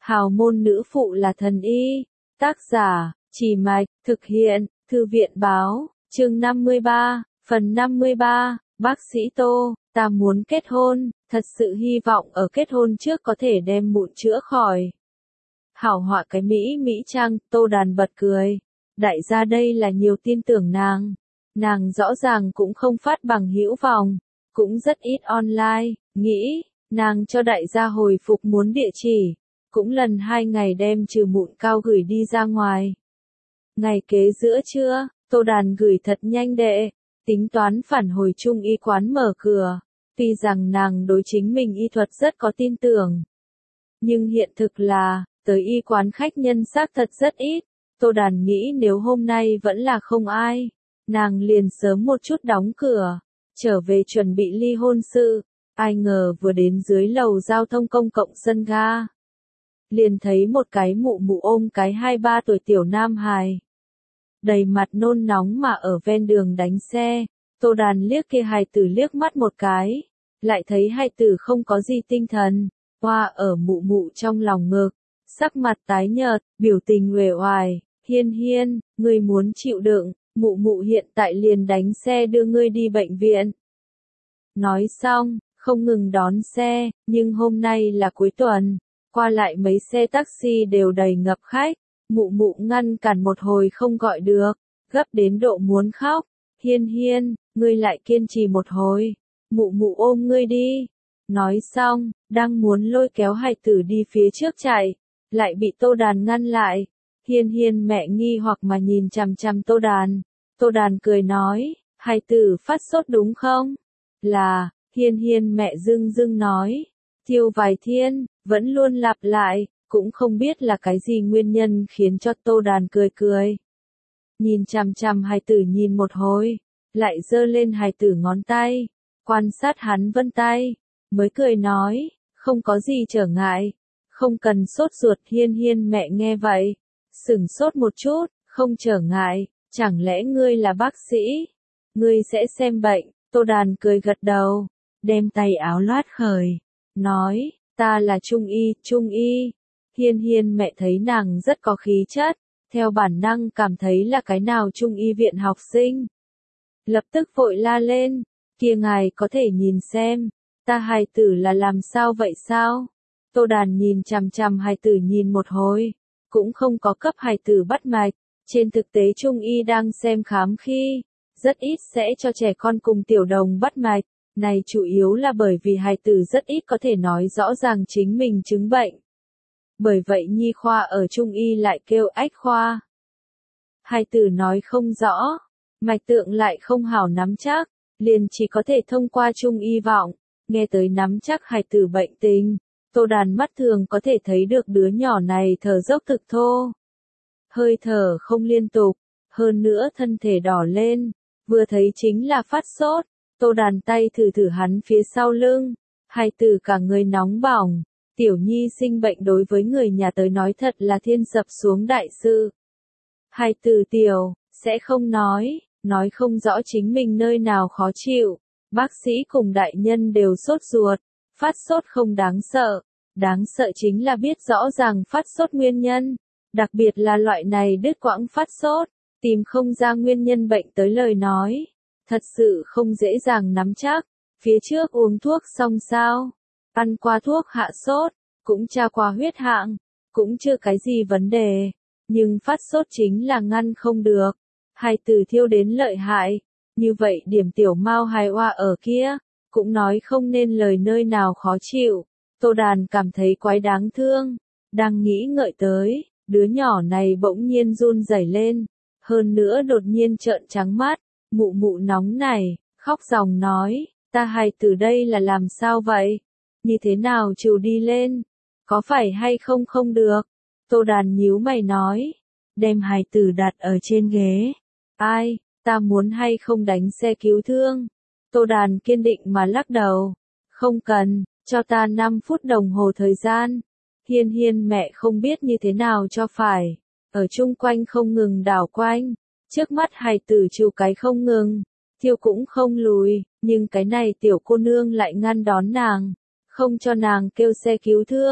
Hào môn nữ phụ là thần y. Tác giả, Chỉ Mạch, thực hiện, Thư viện báo, chương 53, phần 53, bác sĩ Tô, ta muốn kết hôn, thật sự hy vọng ở kết hôn trước có thể đem mụn chữa khỏi. Hảo họa cái Mỹ Trang, Tô Đàn bật cười. Đại gia đây là nhiều tin tưởng nàng rõ ràng cũng không phát bằng hữu vòng, cũng rất ít online, nghĩ, nàng cho đại gia hồi phục muốn địa chỉ, cũng lần 2 ngày đem trừ mụn cao gửi đi ra ngoài. Ngày kế giữa trưa, Tô Đàn gửi thật nhanh đệ, tính toán phản hồi trung y quán mở cửa, tuy rằng nàng đối chính mình y thuật rất có tin tưởng. Nhưng hiện thực là, tới y quán khách nhân xác thật rất ít, Tô Đàn nghĩ nếu hôm nay vẫn là không ai, nàng liền sớm một chút đóng cửa, trở về chuẩn bị ly hôn sự, ai ngờ vừa đến dưới lầu giao thông công cộng sân ga. Liền thấy một cái mụ ôm cái 2-3 tuổi tiểu nam hài. Đầy mặt nôn nóng mà ở ven đường đánh xe, Tô Đàn liếc kia hài tử liếc mắt một cái, lại thấy hài tử không có gì tinh thần, hoa ở mụ trong lòng ngực, sắc mặt tái nhợt, biểu tình uể oải, Hiên, ngươi muốn chịu đựng, mụ hiện tại liền đánh xe đưa ngươi đi bệnh viện. Nói xong, không ngừng đón xe, nhưng hôm nay là cuối tuần, qua lại mấy xe taxi đều đầy ngập khách, mụ ngăn cản một hồi không gọi được, gấp đến độ muốn khóc, Hiên, ngươi lại kiên trì một hồi, mụ ôm ngươi đi. Nói xong, đang muốn lôi kéo hài tử đi phía trước chạy, lại bị Tô Đàn ngăn lại. Hiên mẹ nghi hoặc mà nhìn chằm chằm Tô Đàn cười nói, hài tử phát sốt đúng không? Là, Hiên mẹ dưng nói, thiêu vài thiên, vẫn luôn lặp lại, cũng không biết là cái gì nguyên nhân khiến cho Tô Đàn cười. Nhìn chằm chằm hài tử nhìn một hồi, lại giơ lên hài tử ngón tay, quan sát hắn vân tay, mới cười nói, không có gì trở ngại, không cần sốt ruột. Hiên mẹ nghe vậy, sửng sốt một chút, không trở ngại, chẳng lẽ ngươi là bác sĩ? Ngươi sẽ xem bệnh, Tô Đàn cười gật đầu, đem tay áo loát khởi, nói, ta là trung y. Hiên mẹ thấy nàng rất có khí chất, theo bản năng cảm thấy là cái nào trung y viện học sinh. Lập tức vội la lên, kia ngài có thể nhìn xem, ta hài tử là làm sao vậy sao? Tô Đàn nhìn chằm chằm hài tử nhìn một hồi, cũng không có cấp hài tử bắt mạch, trên thực tế trung y đang xem khám khi, rất ít sẽ cho trẻ con cùng tiểu đồng bắt mạch, này chủ yếu là bởi vì hài tử rất ít có thể nói rõ ràng chính mình chứng bệnh. Bởi vậy nhi khoa ở trung y lại kêu ách khoa. Hài tử nói không rõ, mạch tượng lại không hảo nắm chắc, liền chỉ có thể thông qua trung y vọng, nghe tới nắm chắc hài tử bệnh tình. Tô Đàn mắt thường có thể thấy được đứa nhỏ này thở dốc thực thô. Hơi thở không liên tục, hơn nữa thân thể đỏ lên, vừa thấy chính là phát sốt. Tô Đàn tay thử hắn phía sau lưng, hài tử cả người nóng bỏng. Tiểu nhi sinh bệnh đối với người nhà tới nói thật là thiên sập xuống đại sự. Hài tử tiểu, sẽ không nói không rõ chính mình nơi nào khó chịu. Bác sĩ cùng đại nhân đều sốt ruột, phát sốt không đáng sợ chính là biết rõ ràng phát sốt nguyên nhân, đặc biệt là loại này đứt quãng phát sốt, tìm không ra nguyên nhân bệnh tới lời nói, thật sự không dễ dàng nắm chắc. Phía trước uống thuốc xong sao? Ăn qua thuốc hạ sốt, cũng tra qua huyết hạng, cũng chưa cái gì vấn đề, nhưng phát sốt chính là ngăn không được. Hài tử thiêu đến lợi hại, như vậy điểm tiểu mao hài oa ở kia, cũng nói không nên lời nơi nào khó chịu. Tô Đàn cảm thấy quái đáng thương, đang nghĩ ngợi tới, đứa nhỏ này bỗng nhiên run rẩy lên, hơn nữa đột nhiên trợn trắng mắt, mụ nóng này, khóc ròng nói, ta hài tử đây là làm sao vậy? Như thế nào chịu đi lên? Có phải hay không được? Tô Đàn nhíu mày nói, đem hài tử đặt ở trên ghế. Ai, ta muốn hay không đánh xe cứu thương? Tô Đàn kiên định mà lắc đầu, không cần, cho ta 5 phút đồng hồ thời gian. Hiên mẹ không biết như thế nào cho phải, ở chung quanh không ngừng đảo quanh, trước mắt hài tử chịu cái không ngừng, thiêu cũng không lùi, nhưng cái này tiểu cô nương lại ngăn đón nàng, không cho nàng kêu xe cứu thương.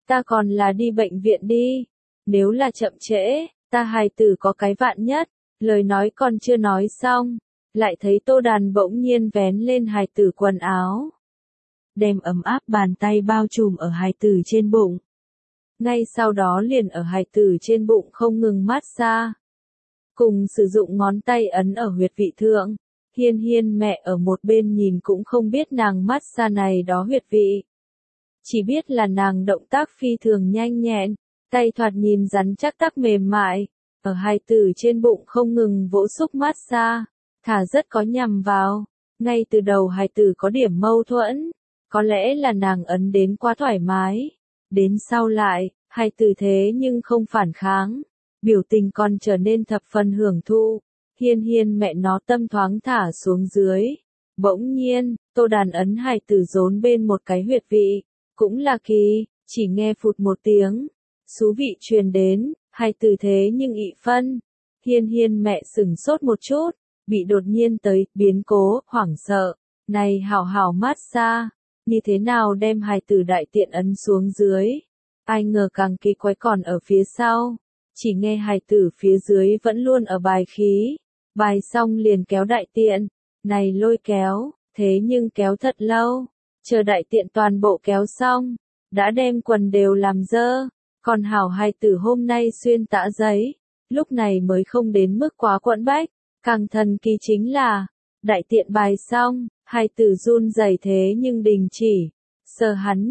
ta còn là đi bệnh viện đi. Nếu là chậm trễ, ta hài tử có cái vạn nhất. Lời nói còn chưa nói xong, lại thấy Tô Đàn bỗng nhiên vén lên hài tử quần áo. Đem ấm áp bàn tay bao trùm ở hài tử trên bụng. Ngay sau đó liền ở hài tử trên bụng không ngừng massage. Cùng sử dụng ngón tay ấn ở huyệt vị thượng. Hiên Hiên mẹ ở một bên nhìn cũng không biết nàng massage này đó huyệt vị. Chỉ biết là nàng động tác phi thường nhanh nhẹn, tay thoạt nhìn rắn chắc tắc mềm mại, ở hài tử trên bụng không ngừng vỗ xúc massage, thả rất có nhằm vào. Ngay từ đầu hài tử có điểm mâu thuẫn, có lẽ là nàng ấn đến quá thoải mái. Đến sau lại, hài tử thế nhưng không phản kháng, biểu tình còn trở nên thập phần hưởng thụ. Hiên Hiên mẹ nó tâm thoáng thả xuống dưới. Bỗng nhiên, Tô Đàn ấn hài tử rốn bên một cái huyệt vị, cũng là kỳ, chỉ nghe phụt một tiếng, xú vị truyền đến, hài tử thế nhưng ị phân. Hiên Hiên mẹ sửng sốt một chút, bị đột nhiên tới biến cố, hoảng sợ, này hảo hảo massage, như thế nào đem hài tử đại tiện ấn xuống dưới. Ai ngờ càng kỳ quái còn ở phía sau, chỉ nghe hài tử phía dưới vẫn luôn ở bài khí, bài xong liền kéo đại tiện, này lôi kéo, thế nhưng kéo thật lâu, chờ đại tiện toàn bộ kéo xong, đã đem quần đều làm dơ, còn hảo hài tử hôm nay xuyên tã giấy, lúc này mới không đến mức quá quẫn bách. Càng thần kỳ chính là, đại tiện bài xong, hài tử run rẩy thế nhưng đình chỉ, sờ hắn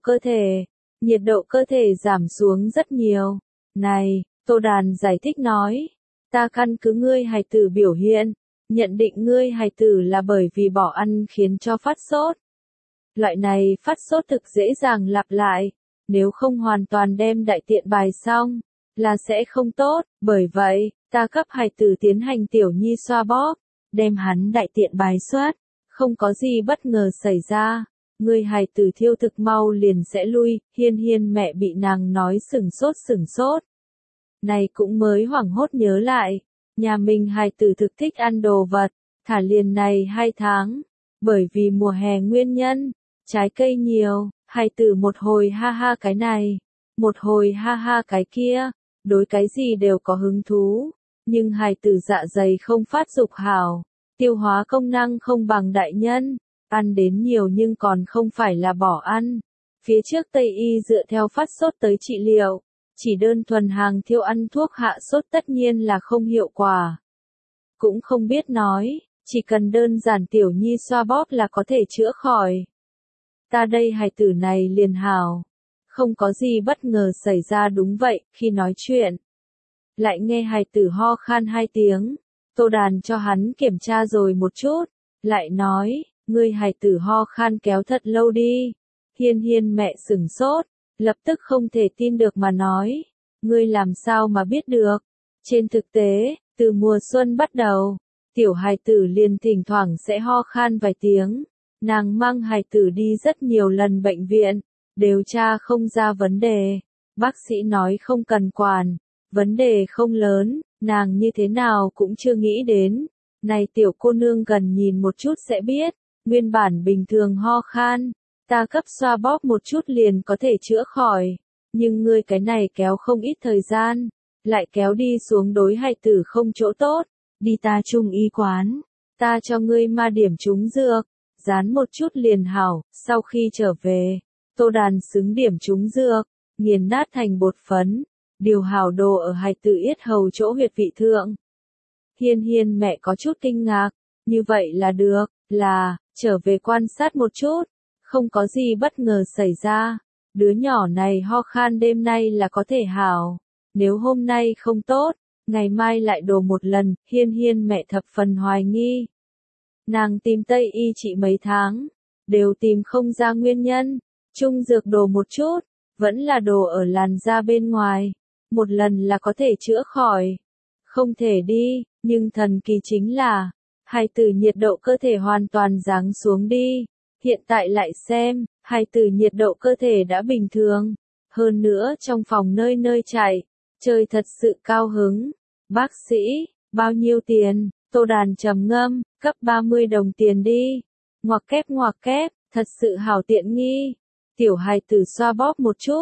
nhiệt độ cơ thể giảm xuống rất nhiều. Này, Tô Đàn giải thích nói, ta căn cứ ngươi hài tử biểu hiện, nhận định ngươi hài tử là bởi vì bỏ ăn khiến cho phát sốt. Loại này phát sốt thực dễ dàng lặp lại, nếu không hoàn toàn đem đại tiện bài xong, là sẽ không tốt, bởi vậy, ta cấp hài tử tiến hành tiểu nhi xoa bóp, đem hắn đại tiện bài xuất, không có gì bất ngờ xảy ra, ngươi hài tử thiêu thực mau liền sẽ lui. Hiên Hiên mẹ bị nàng nói sửng sốt. Này cũng mới hoảng hốt nhớ lại, nhà mình hài tử thực thích ăn đồ vật, thả liền này 2 tháng, bởi vì mùa hè nguyên nhân, trái cây nhiều, hài tử một hồi ha ha cái này, một hồi ha ha cái kia, đối cái gì đều có hứng thú, nhưng hài tử dạ dày không phát dục hảo, tiêu hóa công năng không bằng đại nhân, ăn đến nhiều nhưng còn không phải là bỏ ăn. Phía trước Tây y dựa theo phát sốt tới trị liệu, chỉ đơn thuần hàng thiêu ăn thuốc hạ sốt tất nhiên là không hiệu quả. Cũng không biết nói, chỉ cần đơn giản tiểu nhi xoa bóp là có thể chữa khỏi. Ta đây hài tử này liền hào. Không có gì bất ngờ xảy ra đúng vậy, khi nói chuyện. Lại nghe hài tử ho khan 2 tiếng. Tô Đàn cho hắn kiểm tra rồi một chút. Lại nói, ngươi hài tử ho khan kéo thật lâu đi. Hiên Hiên mẹ sửng sốt, lập tức không thể tin được mà nói. Ngươi làm sao mà biết được? Trên thực tế, từ mùa xuân bắt đầu, tiểu hài tử liền thỉnh thoảng sẽ ho khan vài tiếng. Nàng mang hài tử đi rất nhiều lần bệnh viện, đều tra không ra vấn đề. Bác sĩ nói không cần quản, vấn đề không lớn, nàng như thế nào cũng chưa nghĩ đến. Này tiểu cô nương gần nhìn một chút sẽ biết, nguyên bản bình thường ho khan, ta cấp xoa bóp một chút liền có thể chữa khỏi. Nhưng ngươi cái này kéo không ít thời gian, lại kéo đi xuống đối hài tử không chỗ tốt, đi ta trung y quán, ta cho ngươi ma điểm trúng dược, dán một chút liền hảo. Sau khi trở về, Tô Đàn xứng điểm trúng dược, nghiền nát thành bột phấn, điều hảo đồ ở hài tử yết hầu chỗ huyệt vị thượng. Hiên Hiên mẹ có chút kinh ngạc, như vậy là được, là, trở về quan sát một chút, không có gì bất ngờ xảy ra, đứa nhỏ này ho khan đêm nay là có thể hảo, nếu hôm nay không tốt, ngày mai lại đồ một lần. Hiên Hiên mẹ thập phần hoài nghi. Nàng tìm Tây y trị mấy tháng, đều tìm không ra nguyên nhân, trung dược đồ một chút, vẫn là đồ ở làn da bên ngoài, một lần là có thể chữa khỏi. Không thể đi, nhưng thần kỳ chính là, hài tử nhiệt độ cơ thể hoàn toàn giáng xuống đi. Hiện tại lại xem, hài tử nhiệt độ cơ thể đã bình thường. Hơn nữa trong phòng nơi nơi chạy, chơi thật sự cao hứng. Bác sĩ, bao nhiêu tiền? Tô Đàn trầm ngâm, cấp 30 đồng tiền đi. Ngoặc kép, thật sự hảo tiện nghi. Tiểu hài tử xoa bóp một chút,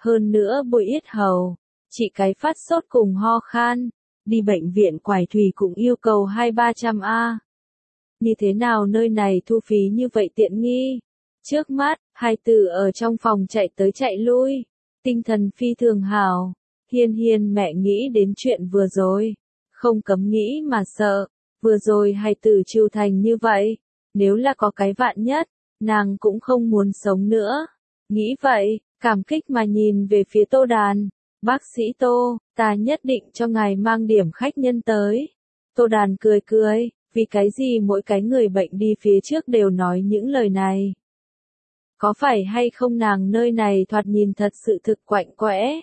hơn nữa bôi yết hầu, trị cái phát sốt cùng ho khan, đi bệnh viện Quải Thủy cũng yêu cầu 200-300 A. Như thế nào nơi này thu phí như vậy tiện nghi? Trước mắt, hai tử ở trong phòng chạy tới chạy lui, tinh thần phi thường hào. Hiên Hiên mẹ nghĩ đến chuyện vừa rồi, không cấm nghĩ mà sợ, vừa rồi hai tử chịu thành như vậy, nếu là có cái vạn nhất, nàng cũng không muốn sống nữa. Nghĩ vậy, cảm kích mà nhìn về phía Tô Đàn, bác sĩ Tô, ta nhất định cho ngài mang điểm khách nhân tới. Tô Đàn cười cười, vì cái gì mỗi cái người bệnh đi phía trước đều nói những lời này. Có phải hay không nàng nơi này thoạt nhìn thật sự thực quạnh quẽ.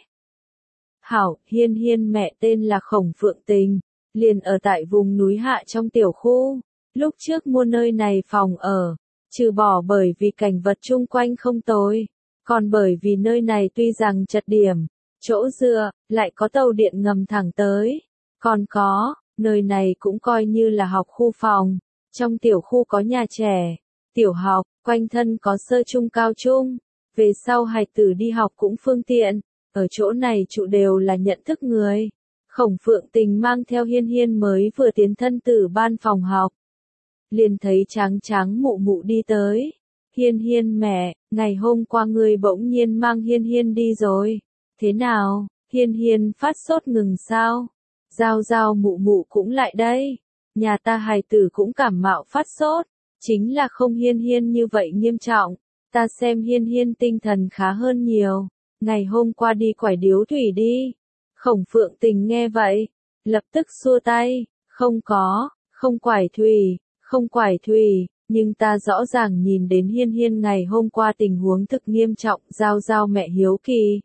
Hảo, Hiên Hiên mẹ tên là Khổng Phượng Tình, liền ở tại vùng núi hạ trong tiểu khu. Lúc trước mua nơi này phòng ở, trừ bỏ bởi vì cảnh vật chung quanh không tồi, còn bởi vì nơi này tuy rằng chật điểm, chỗ dựa, lại có tàu điện ngầm thẳng tới. Còn có, nơi này cũng coi như là học khu phòng, trong tiểu khu có nhà trẻ, tiểu học, quanh thân có sơ trung cao trung, về sau hài tử đi học cũng phương tiện, ở chỗ này trụ đều là nhận thức người. Khổng Phượng Tình mang theo Hiên Hiên mới vừa tiến thân từ ban phòng học. Liền thấy tráng tráng mụ mụ đi tới. Hiên Hiên mẹ, ngày hôm qua người bỗng nhiên mang Hiên Hiên đi rồi. Thế nào, Hiên Hiên phát sốt ngừng sao? Giao giao mụ mụ cũng lại đây. Nhà ta hài tử cũng cảm mạo phát sốt. Chính là không Hiên Hiên như vậy nghiêm trọng. Ta xem Hiên Hiên tinh thần khá hơn nhiều. Ngày hôm qua đi quải điếu thủy đi. Khổng Phượng Tình nghe vậy, lập tức xua tay, không có, không quải thủy, nhưng ta rõ ràng nhìn đến Hiên Hiên ngày hôm qua tình huống thực nghiêm trọng, giao giao mẹ hiếu kỳ.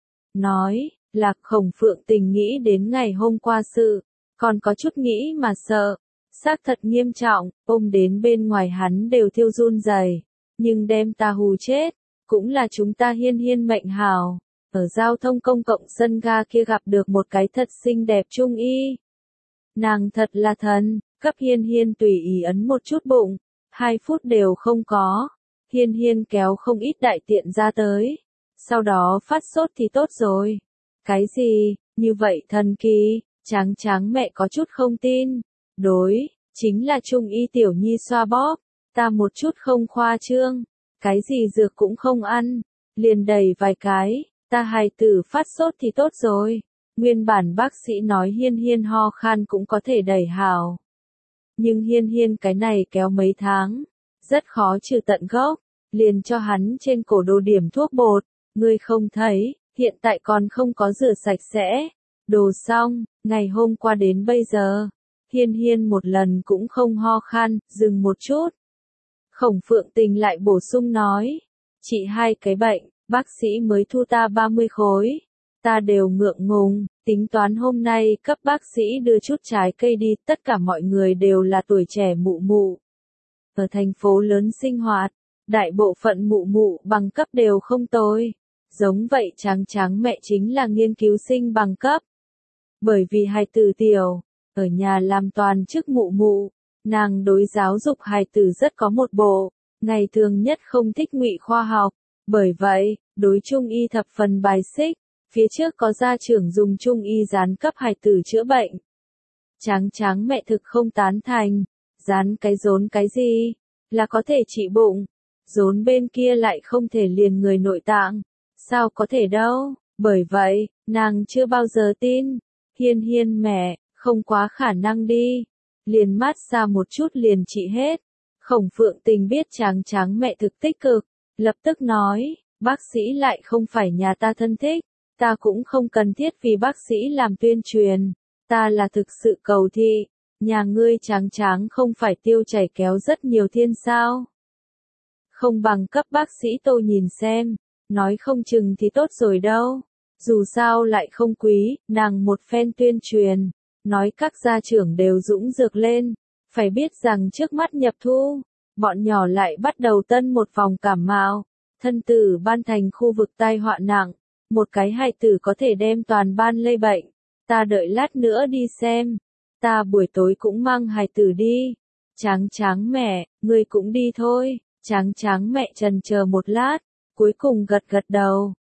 Nói, là Khổng Phượng Tình nghĩ đến ngày hôm qua sự, còn có chút nghĩ mà sợ, xác thật nghiêm trọng, ôm đến bên ngoài hắn đều thiêu run rẩy, nhưng đem ta hù chết, cũng là chúng ta Hiên Hiên mệnh hảo. Ở giao thông công cộng sân ga kia gặp được một cái thật xinh đẹp trung y. Nàng thật là thần, cấp Hiên Hiên tùy ý ấn một chút bụng, 2 phút đều không có. Hiên Hiên kéo không ít đại tiện ra tới. Sau đó phát sốt thì tốt rồi. Cái gì, như vậy thần kỳ, tráng tráng mẹ có chút không tin. Đối, chính là trung y tiểu nhi xoa bóp, ta một chút không khoa trương. Cái gì dược cũng không ăn, liền đầy vài cái. Ta hài tử phát sốt thì tốt rồi. Nguyên bản bác sĩ nói Hiên Hiên ho khan cũng có thể đẩy hào. Nhưng Hiên Hiên cái này kéo mấy tháng, rất khó trừ tận gốc, liền cho hắn trên cổ đồ điểm thuốc bột, ngươi không thấy, hiện tại còn không có rửa sạch sẽ. Đồ xong, ngày hôm qua đến bây giờ, Hiên Hiên một lần cũng không ho khan, dừng một chút. Khổng Phượng Tình lại bổ sung nói, trị 2 cái bệnh. Bác sĩ mới thu ta 30 khối. Ta đều ngượng ngùng, tính toán hôm nay cấp bác sĩ đưa chút trái cây đi, tất cả mọi người đều là tuổi trẻ mụ mụ. Ở thành phố lớn sinh hoạt, đại bộ phận mụ mụ bằng cấp đều không tồi. Giống vậy tráng tráng mẹ chính là nghiên cứu sinh bằng cấp. Bởi vì hài tử tiểu, ở nhà làm toàn chức mụ mụ, nàng đối giáo dục hài tử rất có một bộ, ngày thường nhất không thích ngụy khoa học. Bởi vậy, đối trung y thập phần bài xích, phía trước có gia trưởng dùng trung y rán cấp hài tử chữa bệnh. Tráng tráng mẹ thực không tán thành, rán cái rốn cái gì, là có thể trị bụng, rốn bên kia lại không thể liền người nội tạng, sao có thể đâu, bởi vậy, nàng chưa bao giờ tin, Hiên Hiên mẹ, không quá khả năng đi, liền mát xa một chút liền trị hết. Khổng Phượng Tình biết tráng tráng mẹ thực tích cực. Lập tức nói, bác sĩ lại không phải nhà ta thân thích, ta cũng không cần thiết vì bác sĩ làm tuyên truyền, ta là thực sự cầu thị, nhà ngươi tráng tráng không phải tiêu chảy kéo rất nhiều thiên sao. Không bằng cấp bác sĩ Tô nhìn xem, nói không chừng thì tốt rồi đâu, dù sao lại không quý, nàng một phen tuyên truyền, nói các gia trưởng đều dũng dược lên, phải biết rằng trước mắt nhập thu. Bọn nhỏ lại bắt đầu tân một vòng cảm mạo, thân tử ban thành khu vực tai họa nặng, một cái hài tử có thể đem toàn ban lây bệnh, ta đợi lát nữa đi xem, ta buổi tối cũng mang hài tử đi, tráng tráng mẹ, ngươi cũng đi thôi, tráng tráng mẹ trần chờ một lát, cuối cùng gật gật đầu,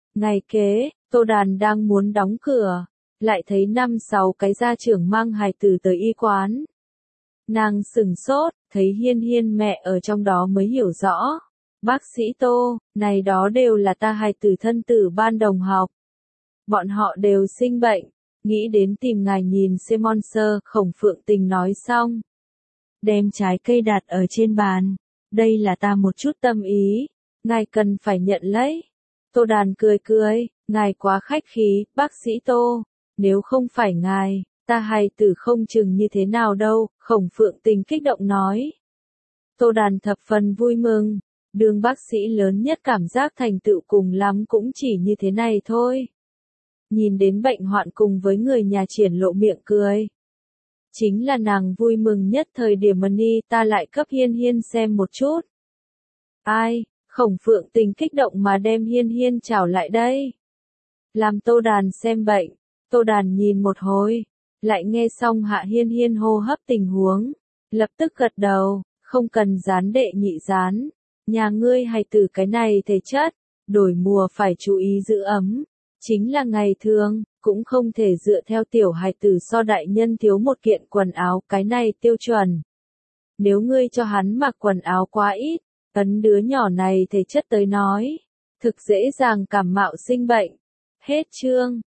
Ngày kế, Tô Đàn đang muốn đóng cửa, lại thấy 5-6 cái gia trưởng mang hài tử tới y quán. Nàng sửng sốt, thấy Hiên Hiên mẹ ở trong đó mới hiểu rõ. Bác sĩ Tô, này đó đều là ta hài tử thân tử ban đồng học. Bọn họ đều sinh bệnh, nghĩ đến tìm ngài nhìn xem sponsor, Khổng Phượng Tình nói xong. Đem trái cây đặt ở trên bàn, đây là ta một chút tâm ý, ngài cần phải nhận lấy. Tô Đàn cười cười, ngài quá khách khí, bác sĩ Tô, nếu không phải ngài, ta hài tử không chừng như thế nào đâu, Khổng Phượng Tình kích động nói. Tô Đàn thập phần vui mừng, đường bác sĩ lớn nhất cảm giác thành tựu cùng lắm cũng chỉ như thế này thôi. Nhìn đến bệnh hoạn cùng với người nhà triển lộ miệng cười. Chính là nàng vui mừng nhất thời điểm Money ta lại cấp Hiên Hiên xem một chút. Ai, Khổng Phượng Tình kích động mà đem Hiên Hiên chào lại đây. Làm Tô Đàn xem bệnh, Tô Đàn nhìn một hồi, lại nghe xong Hạ Hiên Hiên hô hấp tình huống, lập tức gật đầu, không cần gián đệ nhị gián, nhà ngươi hài tử cái này thể chất, đổi mùa phải chú ý giữ ấm, chính là ngày thường, cũng không thể dựa theo tiểu hài tử so đại nhân thiếu một kiện quần áo cái này tiêu chuẩn. Nếu ngươi cho hắn mặc quần áo quá ít, ấn đứa nhỏ này thể chất tới nói, thực dễ dàng cảm mạo sinh bệnh. Hết chương.